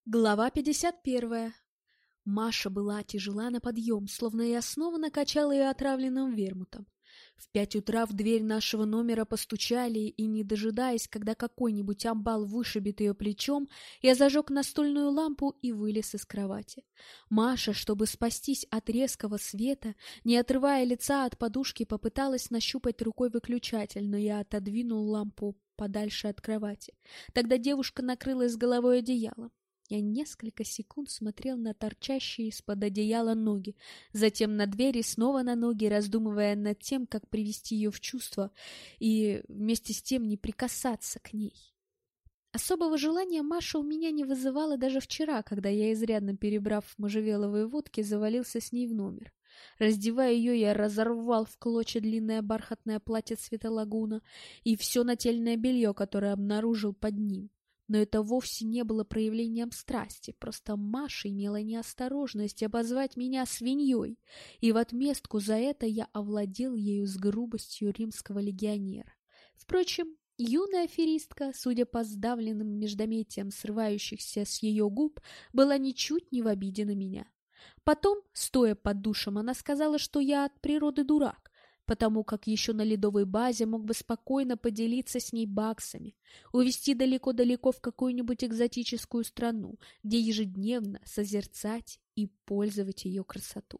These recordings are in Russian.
Глава 51. Маша была тяжела на подъем, словно я снова накачала ее отравленным вермутом. В 5 утра в дверь нашего номера постучали, и, не дожидаясь, когда какой-нибудь амбал вышибет ее плечом, я зажег настольную лампу и вылез из кровати. Маша, чтобы спастись от резкого света, не отрывая лица от подушки, попыталась нащупать рукой выключатель, но я отодвинул лампу подальше от кровати. Тогда девушка накрылась головой одеялом. Я несколько секунд смотрел на торчащие из-под одеяла ноги, затем на дверь и снова на ноги, раздумывая над тем, как привести ее в чувство и вместе с тем не прикасаться к ней. Особого желания Маша у меня не вызывала даже вчера, когда я, изрядно перебрав можжевеловые водки, завалился с ней в номер. Раздевая ее, я разорвал в клочья длинное бархатное платье цвета лагуна и все нательное белье, которое обнаружил под ним. Но это вовсе не было проявлением страсти, просто Маша имела неосторожность обозвать меня свиньей, и в отместку за это я овладел ею с грубостью римского легионера. Впрочем, юная аферистка, судя по сдавленным междометиям срывающихся с ее губ, была ничуть не в обиде на меня. Потом, стоя под душем, она сказала, что я от природы дурак, потому как еще на ледовой базе мог бы спокойно поделиться с ней баксами, увезти далеко-далеко в какую-нибудь экзотическую страну, где ежедневно созерцать и пользовать ее красоту.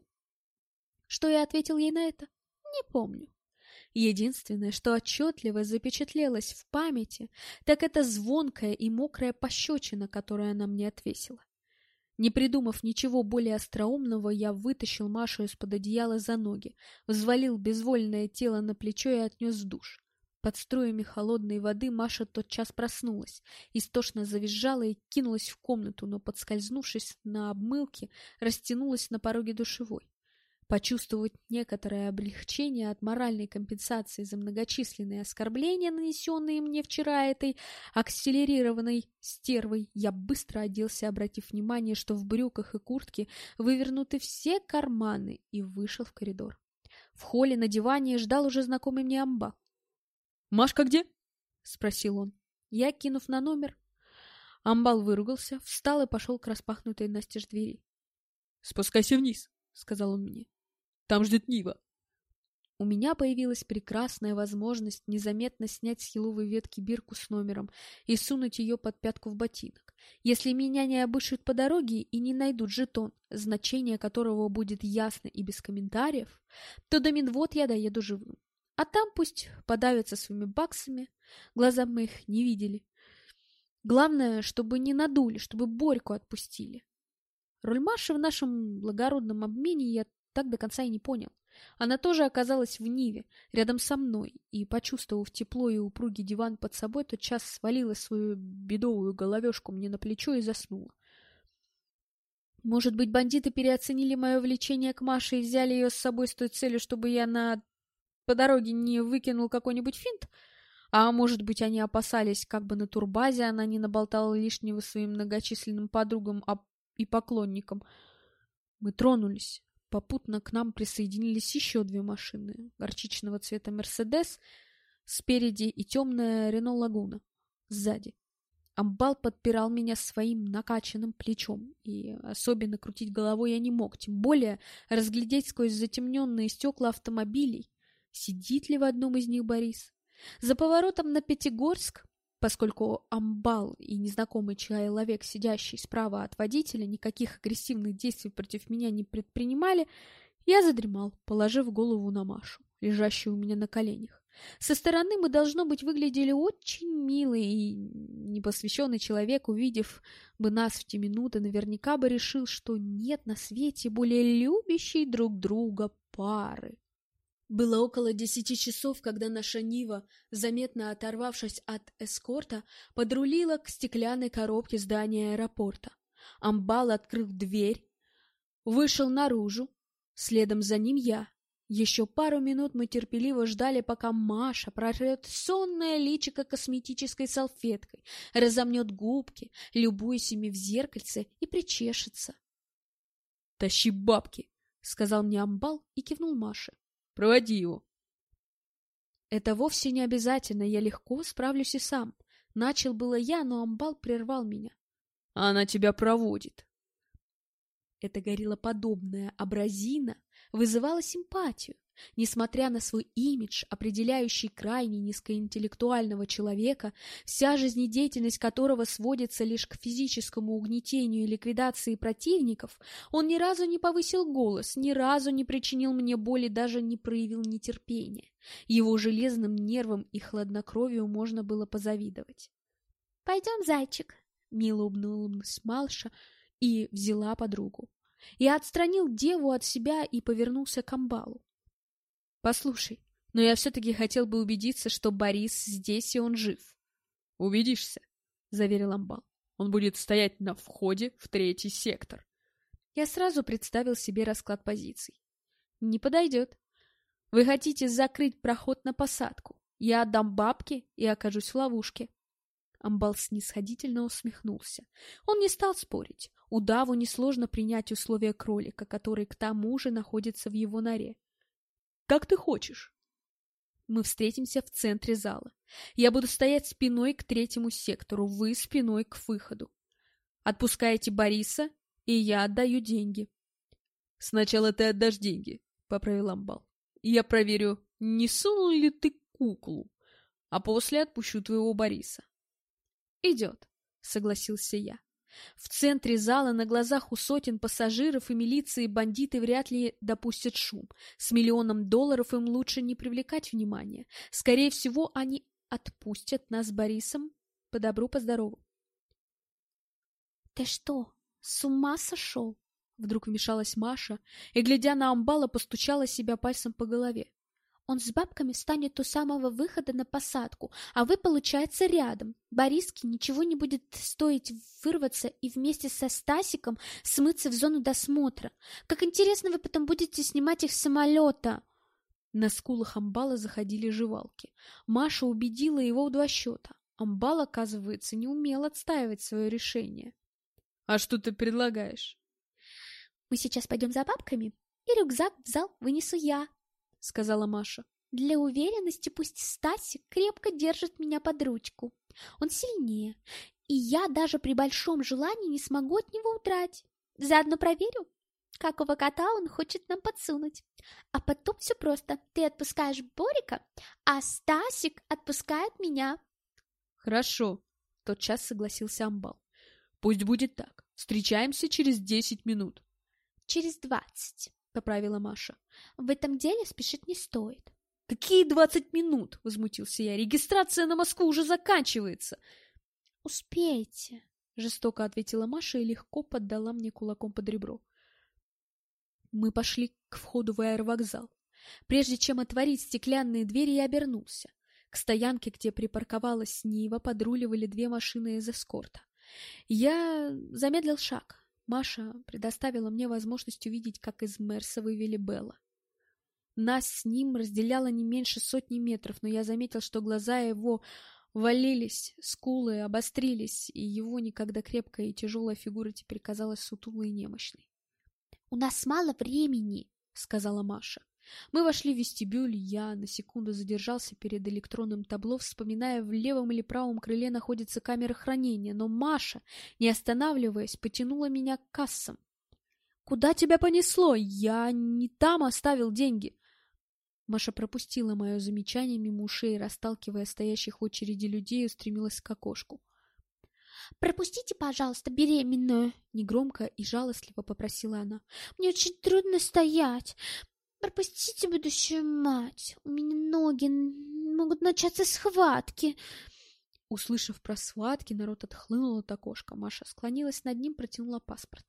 Что я ответил ей на это? Не помню. Единственное, что отчетливо запечатлелось в памяти, так это звонкая и мокрая пощечина, которую она мне отвесила. Не придумав ничего более остроумного, я вытащил Машу из-под одеяла за ноги, взвалил безвольное тело на плечо и отнес в душ. Под струями холодной воды Маша тотчас проснулась, истошно завизжала и кинулась в комнату, но, подскользнувшись на обмылке, растянулась на пороге душевой. Почувствовать некоторое облегчение от моральной компенсации за многочисленные оскорбления, нанесенные мне вчера этой акселерированной стервой, я быстро оделся, обратив внимание, что в брюках и куртке вывернуты все карманы, и вышел в коридор. В холле на диване ждал уже знакомый мне амбал. «Машка где?» — спросил он. Я, кинув на номер, амбал выругался, встал и пошел к распахнутой настежь двери. «Спускайся вниз», — сказал он мне. «Там ждет Нива». У меня появилась прекрасная возможность незаметно снять с еловой ветки бирку с номером и сунуть ее под пятку в ботинок. Если меня не обыщут по дороге и не найдут жетон, значение которого будет ясно и без комментариев, то до Минвод я доеду живым. А там пусть подавятся своими баксами, глаза мы их не видели. Главное, чтобы не надули, чтобы Борьку отпустили. Роль Маши в нашем благородном обмене я так до конца и не понял. Она тоже оказалась в Ниве, рядом со мной, и, почувствовав тепло и упругий диван под собой, тотчас свалила свою бедовую головешку мне на плечо и заснула. Может быть, бандиты переоценили мое влечение к Маше и взяли ее с собой с той целью, чтобы я по дороге не выкинул какой-нибудь финт? А может быть, они опасались, как бы на турбазе она не наболтала лишнего своим многочисленным подругам и поклонникам. Мы тронулись. Попутно к нам присоединились еще 2 машины. Горчичного цвета «Мерседес» спереди и темная «Рено Лагуна» сзади. Амбал подпирал меня своим накачанным плечом, и особенно крутить головой я не мог, тем более разглядеть сквозь затемненные стекла автомобилей, сидит ли в одном из них Борис. За поворотом на Пятигорск, поскольку амбал и незнакомый человек, сидящий справа от водителя, никаких агрессивных действий против меня не предпринимали, я задремал, положив голову на Машу, лежащую у меня на коленях. Со стороны мы, должно быть, выглядели очень мило, и непосвященный человек, увидев бы нас в те минуты, наверняка бы решил, что нет на свете более любящей друг друга пары. Было около 10 часов, когда наша Нива, заметно оторвавшись от эскорта, подрулила к стеклянной коробке здания аэропорта. Амбал, открыв дверь, вышел наружу, следом за ним я. Еще пару минут мы терпеливо ждали, пока Маша протрет сонное личико косметической салфеткой, разомнет губки, любуясь ими в зеркальце, и причешется. «Тащи бабки!» — сказал мне амбал и кивнул Маше. «Проводи его». Это вовсе не обязательно, я легко справлюсь и сам. Начал было я, но амбал прервал меня. Она тебя проводит. Эта гориллоподобная абразина вызывала симпатию. Несмотря на свой имидж, определяющий крайне низкоинтеллектуального человека, вся жизнедеятельность которого сводится лишь к физическому угнетению и ликвидации противников, он ни разу не повысил голос, ни разу не причинил мне боли, даже не проявил нетерпения. Его железным нервам и хладнокровию можно было позавидовать. «Пойдем, зайчик», — мило улыбнулась Маша и взяла подругу. Я отстранил деву от себя и повернулся к амбалу. «Послушай, но я все-таки хотел бы убедиться, что Борис здесь и он жив». «Убедишься», — заверил амбал. «Он будет стоять на входе в 3-й сектор». Я сразу представил себе расклад позиций. «Не подойдет. Вы хотите закрыть проход на посадку. Я отдам бабки и окажусь в ловушке». Амбал снисходительно усмехнулся. Он не стал спорить. Удаву несложно принять условия кролика, который к тому же находится в его норе. «Как ты хочешь». Мы встретимся в центре зала. Я буду стоять спиной к 3-му сектору, вы спиной к выходу. Отпускаете Бориса, и я отдаю деньги. «Сначала ты отдашь деньги», — поправил амбал. «Я проверю, не сунул ли ты куклу, а после отпущу твоего Бориса». «Идет», — согласился я. В центре зала на глазах у сотен пассажиров и милиции бандиты вряд ли допустят шум. С $1 000 000 им лучше не привлекать внимания. Скорее всего, они отпустят нас с Борисом по добру, по здорову. «Ты что, с ума сошел?» Вдруг вмешалась Маша и, глядя на амбала, постучала себя пальцем по голове. «Он с бабками станет у самого выхода на посадку, а вы, получается, рядом. Бориске ничего не будет стоить вырваться и вместе со Стасиком смыться в зону досмотра. Как интересно вы потом будете снимать их с самолета!» На скулах амбала заходили жевалки. Маша убедила его в 2 счета. Амбал, оказывается, не умел отстаивать свое решение. «А что ты предлагаешь?» «Мы сейчас пойдем за бабками, и рюкзак в зал вынесу я», — сказала Маша. «Для уверенности пусть Стасик крепко держит меня под ручку. Он сильнее, и я даже при большом желании не смогу от него удрать. Заодно проверю, какого кота он хочет нам подсунуть. А потом все просто. Ты отпускаешь Борика, а Стасик отпускает меня». «Хорошо», — тотчас согласился амбал. «Пусть будет так. Встречаемся через 10 минут». «Через 20», — поправила Маша. «В этом деле спешить не стоит». «Какие 20 минут?» — возмутился я. «Регистрация на Москву уже заканчивается». «Успеете», — жестоко ответила Маша и легко поддала мне кулаком под ребро. Мы пошли к входу в аэровокзал. Прежде чем отворить стеклянные двери, я обернулся. К стоянке, где припарковалась Нива, подруливали 2 машины из эскорта. Я замедлил шаг. Маша предоставила мне возможность увидеть, как из Мерса вывели Белла. Нас с ним разделяло не меньше 100 метров, но я заметил, что глаза его ввалились, скулы обострились, и его никогда крепкая и тяжелая фигура теперь казалась сутулой и немощной. «У нас мало времени», — сказала Маша. Мы вошли в вестибюль, я на секунду задержался перед электронным табло, вспоминая, в левом или правом крыле находится камера хранения, но Маша, не останавливаясь, потянула меня к кассам. «Куда тебя понесло? Я не там оставил деньги!» Маша пропустила мое замечание мимо ушей, расталкивая стоящих в очереди людей, и устремилась к окошку. «Пропустите, пожалуйста, беременную!» — негромко и жалостливо попросила она. «Мне очень трудно стоять. Пропустите будущую мать. У меня ноги могут начаться схватки». Услышав про схватки, народ отхлынул от окошка. Маша склонилась над ним, протянула паспорт.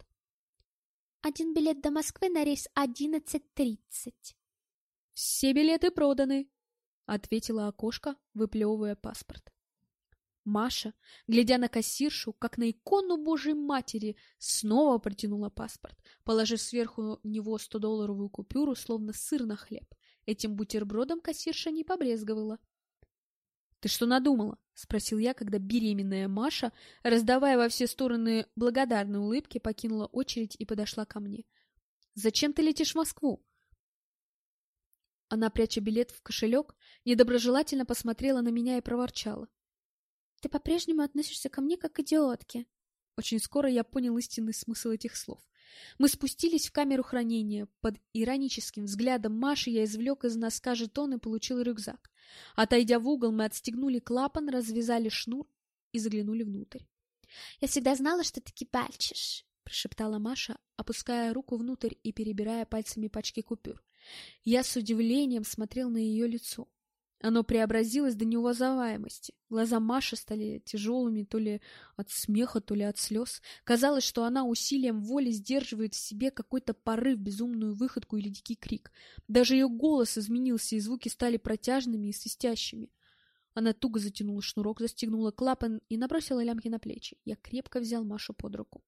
«1 билет до Москвы на рейс 11:30. «Все билеты проданы», — ответила окошко, выплевывая паспорт. Маша, глядя на кассиршу, как на икону Божьей Матери, снова протянула паспорт, положив сверху него 100-долларовую купюру, словно сыр на хлеб. Этим бутербродом кассирша не побрезговала. «Ты что надумала?» — спросил я, когда беременная Маша, раздавая во все стороны благодарные улыбки, покинула очередь и подошла ко мне. «Зачем ты летишь в Москву?» Она, пряча билет в кошелек, недоброжелательно посмотрела на меня и проворчала. «Ты по-прежнему относишься ко мне как к идиотке». Очень скоро я понял истинный смысл этих слов. Мы спустились в камеру хранения. Под ироническим взглядом Маши я извлек из носка жетон и получил рюкзак. Отойдя в угол, мы отстегнули клапан, развязали шнур и заглянули внутрь. «Я всегда знала, что ты кибальчишь», — прошептала Маша, опуская руку внутрь и перебирая пальцами пачки купюр. Я с удивлением смотрел на ее лицо. Оно преобразилось до неузнаваемости. Глаза Маши стали тяжелыми то ли от смеха, то ли от слез. Казалось, что она усилием воли сдерживает в себе какой-то порыв, безумную выходку или дикий крик. Даже ее голос изменился, и звуки стали протяжными и свистящими. Она туго затянула шнурок, застегнула клапан и набросила лямки на плечи. Я крепко взял Машу под руку.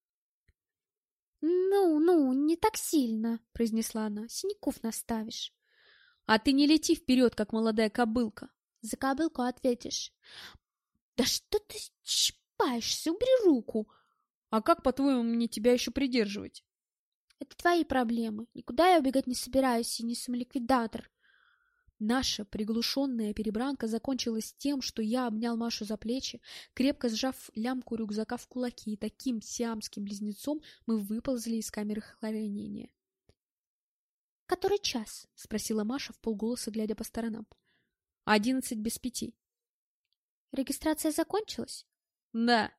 «Ну, не так сильно», — произнесла она. «Синяков наставишь». «А ты не лети вперед, как молодая кобылка». «За кобылку ответишь». «Да что ты чпаешься? Убери руку». «А как, по-твоему, мне тебя еще придерживать?» «Это твои проблемы. Никуда я убегать не собираюсь и не самоликвидатор». Наша приглушенная перебранка закончилась тем, что я обнял Машу за плечи, крепко сжав лямку рюкзака в кулаки, и таким сиамским близнецом мы выползли из камеры хранения. «Который час?» — спросила Маша вполголоса, глядя по сторонам. 11:55. «Регистрация закончилась?» «Да».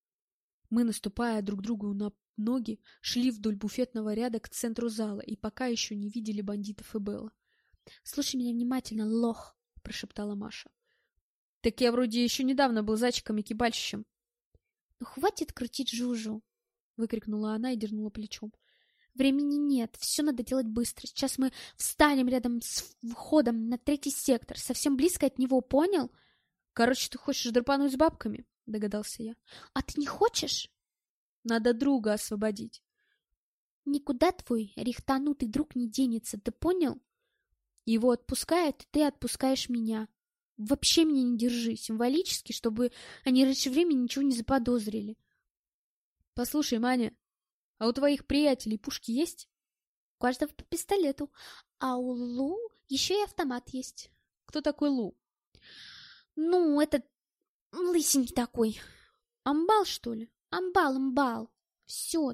Мы, наступая друг другу на ноги, шли вдоль буфетного ряда к центру зала и пока еще не видели бандитов и Белла. «Слушай меня внимательно, лох!» — прошептала Маша. «Так я вроде еще недавно был зайчиком и кибальщиком». «Ну хватит крутить жужу!» — выкрикнула она и дернула плечом. «Времени нет, все надо делать быстро. Сейчас мы встанем рядом с входом на 3-й сектор, совсем близко от него, понял?» «Короче, ты хочешь драпануть с бабками?» — догадался я. «А ты не хочешь?» «Надо друга освободить». «Никуда твой рихтанутый друг не денется, ты понял? Его отпускают, и ты отпускаешь меня. Вообще меня не держи, символически, чтобы они раньше времени ничего не заподозрили». «Послушай, Маня, а у твоих приятелей пушки есть?» «У каждого по пистолету, а у Лу еще и автомат есть». «Кто такой Лу?» «Ну, этот лысенький такой. Амбал, что ли? Амбал. Все,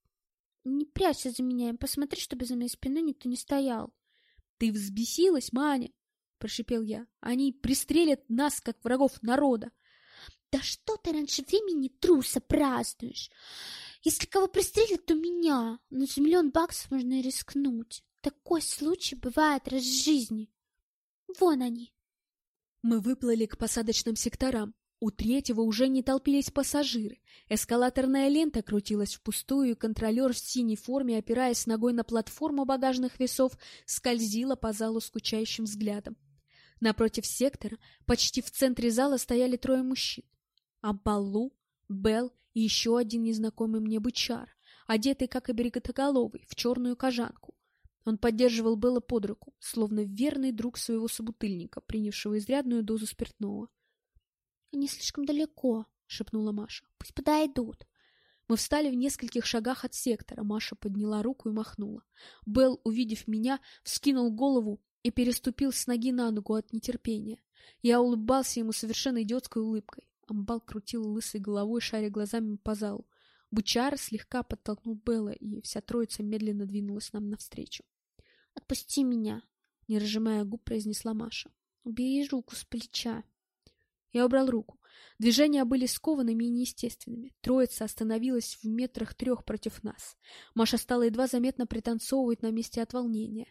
не прячься за меня и посмотри, чтобы за моей спиной никто не стоял». «Ты взбесилась, Маня?» — прошипел я. «Они пристрелят нас, как врагов народа». «Да что ты раньше времени труса празднуешь? Если кого пристрелят, то меня. Но за $1 000 000 можно и рискнуть. Такой случай бывает раз в жизни. Вон они». Мы выплыли к посадочным секторам. У 3-го уже не толпились пассажиры. Эскалаторная лента крутилась впустую, и контролер в синей форме, опираясь ногой на платформу багажных весов, скользила по залу скучающим взглядом. Напротив сектора, почти в центре зала, стояли 3 мужчин. Амбалу, Белл и еще один незнакомый мне бычар, одетый, как и бригадоголовый, в черную кожанку. Он поддерживал Белла под руку, словно верный друг своего собутыльника, принявшего изрядную дозу спиртного. «Они слишком далеко», — шепнула Маша. «Пусть подойдут». Мы встали в нескольких шагах от сектора. Маша подняла руку и махнула. Белл, увидев меня, вскинул голову и переступил с ноги на ногу от нетерпения. Я улыбался ему совершенно идиотской улыбкой. Амбал крутил лысой головой, шаря глазами по залу. Бычар слегка подтолкнул Белла, и вся троица медленно двинулась нам навстречу. «Отпусти меня», — не разжимая губ, произнесла Маша. «Убери руку с плеча». Я убрал руку. Движения были скованными и неестественными. Троица остановилась в 3 метрах против нас. Маша стала едва заметно пританцовывать на месте от волнения.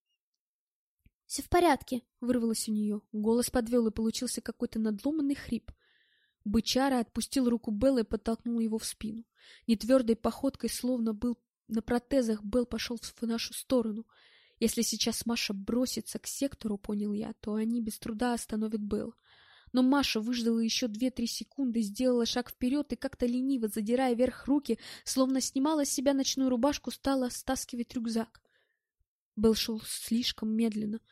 «Все в порядке», — вырвалось у нее. Голос подвел, и получился какой-то надломанный хрип. Бычара отпустил руку Белла и подтолкнул его в спину. Нетвердой походкой, словно был на протезах, Белл пошел в нашу сторону. Если сейчас Маша бросится к сектору, понял я, то они без труда остановят Белла. Но Маша выждала еще 2-3 секунды, сделала шаг вперед и, как-то лениво задирая вверх руки, словно снимала с себя ночную рубашку, стала стаскивать рюкзак. Белл шел слишком медленно.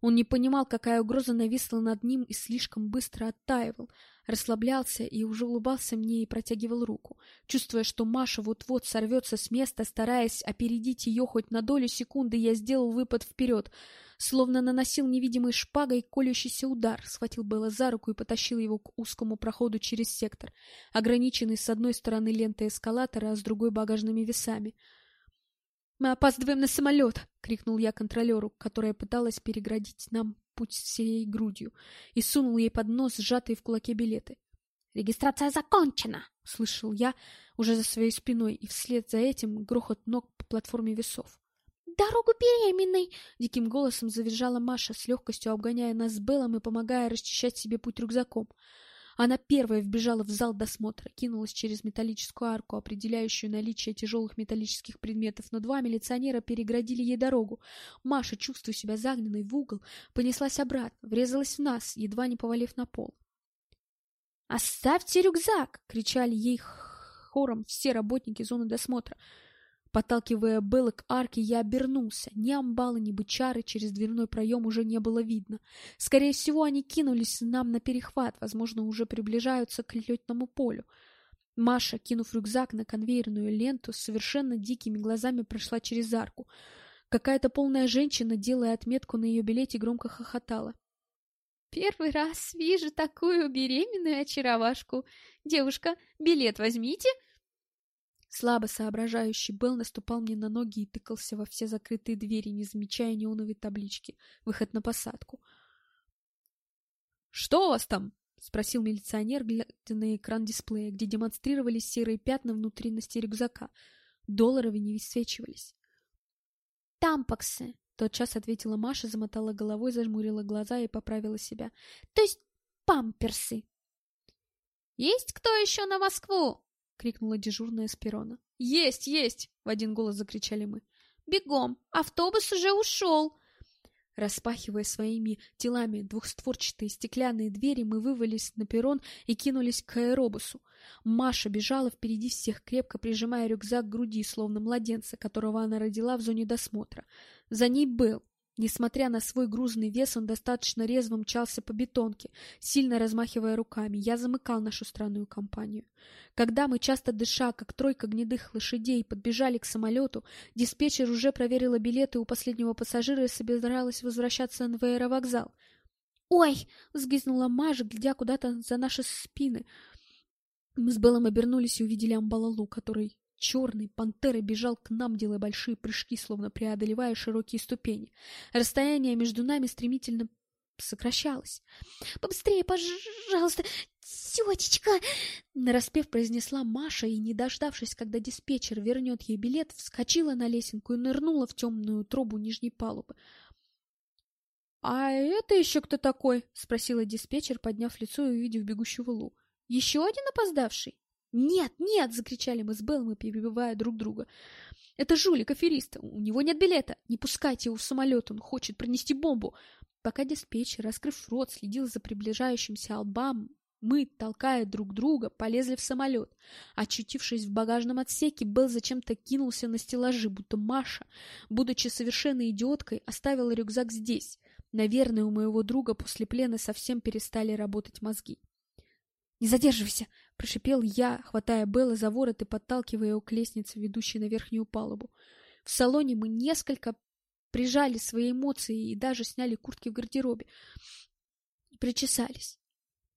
Он не понимал, какая угроза нависла над ним, и слишком быстро оттаивал, расслаблялся и уже улыбался мне и протягивал руку. Чувствуя, что Маша вот-вот сорвется с места, стараясь опередить ее хоть на долю секунды, я сделал выпад вперед, словно наносил невидимой шпагой колющийся удар, схватил Белла за руку и потащил его к узкому проходу через сектор, ограниченный с одной стороны лентой эскалатора, а с другой багажными весами. «Мы опаздываем на самолет!» — крикнул я контролеру, которая пыталась переградить нам путь всей грудью, и сунул ей под нос сжатые в кулаке билеты. «Регистрация закончена!» — слышал я уже за своей спиной, и вслед за этим грохот ног по платформе весов. «Дорогу беременной!» — диким голосом завизжала Маша, с легкостью обгоняя нас с Беллом и помогая расчищать себе путь рюкзаком. Она первая вбежала в зал досмотра, кинулась через металлическую арку, определяющую наличие тяжелых металлических предметов, но два милиционера переградили ей дорогу. Маша, чувствуя себя загнанной в угол, понеслась обратно, врезалась в нас, едва не повалив на пол. «Оставьте рюкзак!» — кричали ей хором все работники зоны досмотра. Подталкивая Белла к арке, я обернулся. Ни амбала, ни бычары через дверной проем уже не было видно. Скорее всего, они кинулись нам на перехват, возможно, уже приближаются к летному полю. Маша, кинув рюкзак на конвейерную ленту, с совершенно дикими глазами прошла через арку. Какая-то полная женщина, делая отметку на ее билете, громко хохотала. «Первый раз вижу такую беременную очаровашку. Девушка, билет возьмите!» Слабо соображающий Белл наступал мне на ноги и тыкался во все закрытые двери, не замечая неоновой таблички «Выход на посадку». «Что у вас там?» — спросил милиционер, глядя на экран дисплея, где демонстрировались серые пятна внутренности рюкзака. Долларовые не высвечивались. «Тампаксы», — тотчас ответила Маша, замотала головой, зажмурила глаза и поправила себя. «То есть памперсы». «Есть кто еще на Москву?» — крикнула дежурная с перрона. «Есть, есть!» — в один голос закричали мы. «Бегом! Автобус уже ушел!» Распахивая своими телами двухстворчатые стеклянные двери, мы вывалились на перрон и кинулись к аэробусу. Маша бежала впереди всех, крепко прижимая рюкзак к груди, словно младенца, которого она родила в зоне досмотра. За ней Белл. Несмотря на свой грузный вес, он достаточно резво мчался по бетонке, сильно размахивая руками. Я замыкал нашу странную компанию. Когда мы, часто дыша, как тройка гнедых лошадей, подбежали к самолету, диспетчер уже проверила билеты у последнего пассажира и собиралась возвращаться в аэровокзал. «Ой!» — взвизгнула Маша, глядя куда-то за наши спины. Мы с Беллом обернулись и увидели Амбалалу, который черный пантерой бежал к нам, делая большие прыжки, словно преодолевая широкие ступени. Расстояние между нами стремительно сокращалось. «Побыстрее, пожалуйста, тетечка!» нараспев произнесла Маша и, не дождавшись, когда диспетчер вернет ей билет, вскочила на лесенку и нырнула в темную трубу нижней палубы. «А это еще кто такой?» — спросила диспетчер, подняв лицо и увидев бегущего Лу. «Еще один опоздавший?» «Нет, нет!» — закричали мы с Беллом, перебивая друг друга. «Это жулик, аферист! У него нет билета! Не пускайте его в самолет, он хочет пронести бомбу!» Пока диспетчер, раскрыв рот, следил за приближающимся Албам, мы, толкая друг друга, полезли в самолет. Очутившись в багажном отсеке, Белл зачем-то кинулся на стеллажи, будто Маша, будучи совершенной идиоткой, оставила рюкзак здесь. Наверное, у моего друга после плена совсем перестали работать мозги. «Не задерживайся!» — прошипел я, хватая Белла за ворот и подталкивая его к лестнице, ведущей на верхнюю палубу. В салоне мы несколько прижали свои эмоции и даже сняли куртки в гардеробе. Причесались.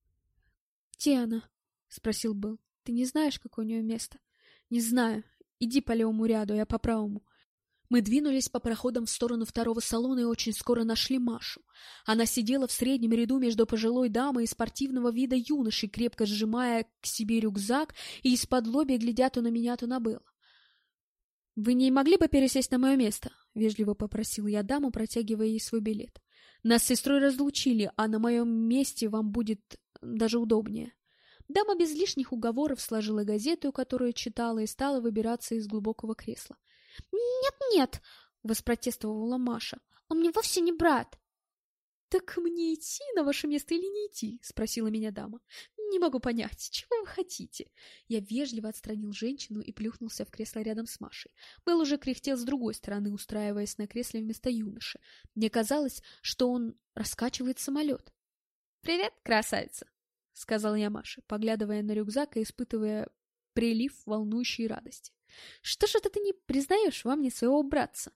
«Где она?» — спросил Белл. «Ты не знаешь, какое у нее место?» «Не знаю. Иди по левому ряду, я по правому». Мы двинулись по проходам в сторону второго салона и очень скоро нашли Машу. Она сидела в среднем ряду между пожилой дамой и спортивного вида юношей, крепко сжимая к себе рюкзак и из-под-лобья глядя то на меня, то на Белла. «Вы не могли бы пересесть на мое место?» — вежливо попросил я даму, протягивая ей свой билет. «Нас с сестрой разлучили, а на моем месте вам будет даже удобнее». Дама без лишних уговоров сложила газету, которую читала, и стала выбираться из глубокого кресла. «Нет-нет!» — воспротестовала Маша. «Он мне вовсе не брат!» «Так мне идти на ваше место или не идти?» — спросила меня дама. Не могу понять, чего вы хотите?» Я вежливо отстранил женщину и плюхнулся в кресло рядом с Машей. Белл уже кряхтел с другой стороны, устраиваясь на кресле вместо юноши. Мне казалось, что он раскачивает самолет. «Привет, красавица!» — сказал я Маше, поглядывая на рюкзак и испытывая прилив волнующей радости. «Что ж это ты не признаешь во мне своего братца?»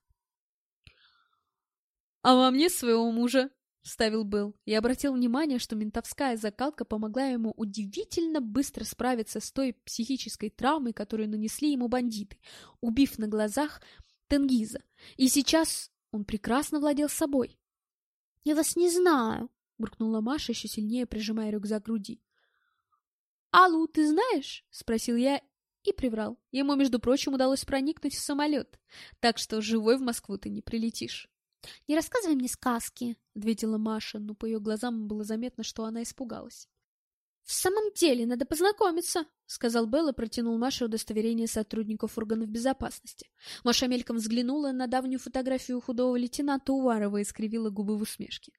«А во мне своего мужа», — вставил Белл, и обратил внимание, что ментовская закалка помогла ему удивительно быстро справиться с той психической травмой, которую нанесли ему бандиты, убив на глазах Тенгиза. И сейчас он прекрасно владел собой. «Я вас не знаю», — буркнула Маша, еще сильнее прижимая рюкзак к груди. «Аллу, ты знаешь?» — спросил я и приврал. Ему, между прочим, удалось проникнуть в самолет, так что живой в Москву ты не прилетишь. «Не рассказывай мне сказки», — ответила Маша, но по ее глазам было заметно, что она испугалась. «В самом деле, надо познакомиться», — сказал Белл и протянул Маше удостоверение сотрудников органов безопасности. Маша мельком взглянула на давнюю фотографию худого лейтенанта Уварова и скривила губы в усмешке.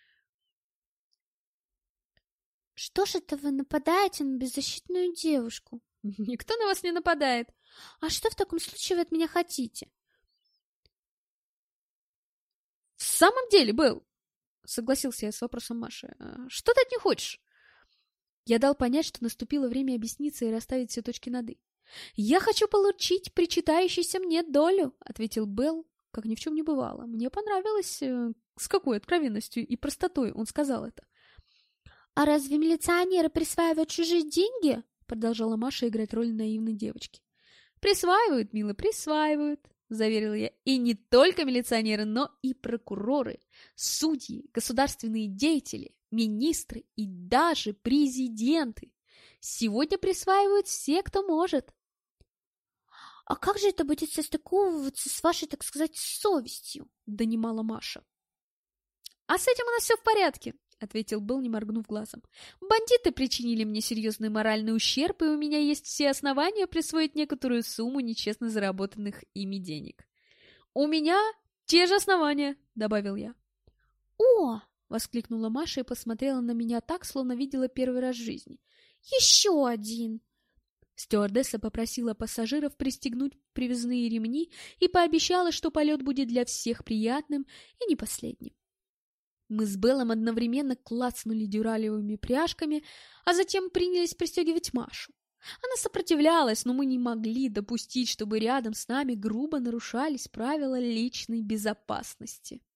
«Что ж это вы нападаете на беззащитную девушку?» «Никто на вас не нападает». «А что в таком случае вы от меня хотите?» «В самом деле, Белл», — согласился я с вопросом Маши, — «что ты от нее хочешь?» Я дал понять, что наступило время объясниться и расставить все точки над «и». «Я хочу получить причитающуюся мне долю», — ответил Белл, как ни в чем не бывало. Мне понравилось, с какой откровенностью и простотой он сказал это. «А разве милиционеры присваивают чужие деньги?» — продолжала Маша играть роль наивной девочки. «Присваивают, мило, присваивают», — заверил я. «И не только милиционеры, но и прокуроры, судьи, государственные деятели, министры и даже президенты. Сегодня присваивают все, кто может». «А как же это будет состыковываться с вашей, так сказать, совестью?» — донимала Маша. «А с этим у нас все в порядке», — ответил Белл, не моргнув глазом. «Бандиты причинили мне серьезный моральный ущерб, и у меня есть все основания присвоить некоторую сумму нечестно заработанных ими денег». «У меня те же основания», — добавил я. «О!» — воскликнула Маша и посмотрела на меня так, словно видела первый раз в жизни. «Еще один!» Стюардесса попросила пассажиров пристегнуть привязные ремни и пообещала, что полет будет для всех приятным и не последним. Мы с Беллом одновременно клацнули дюралевыми пряжками, а затем принялись пристегивать Машу. Она сопротивлялась, но мы не могли допустить, чтобы рядом с нами грубо нарушались правила личной безопасности.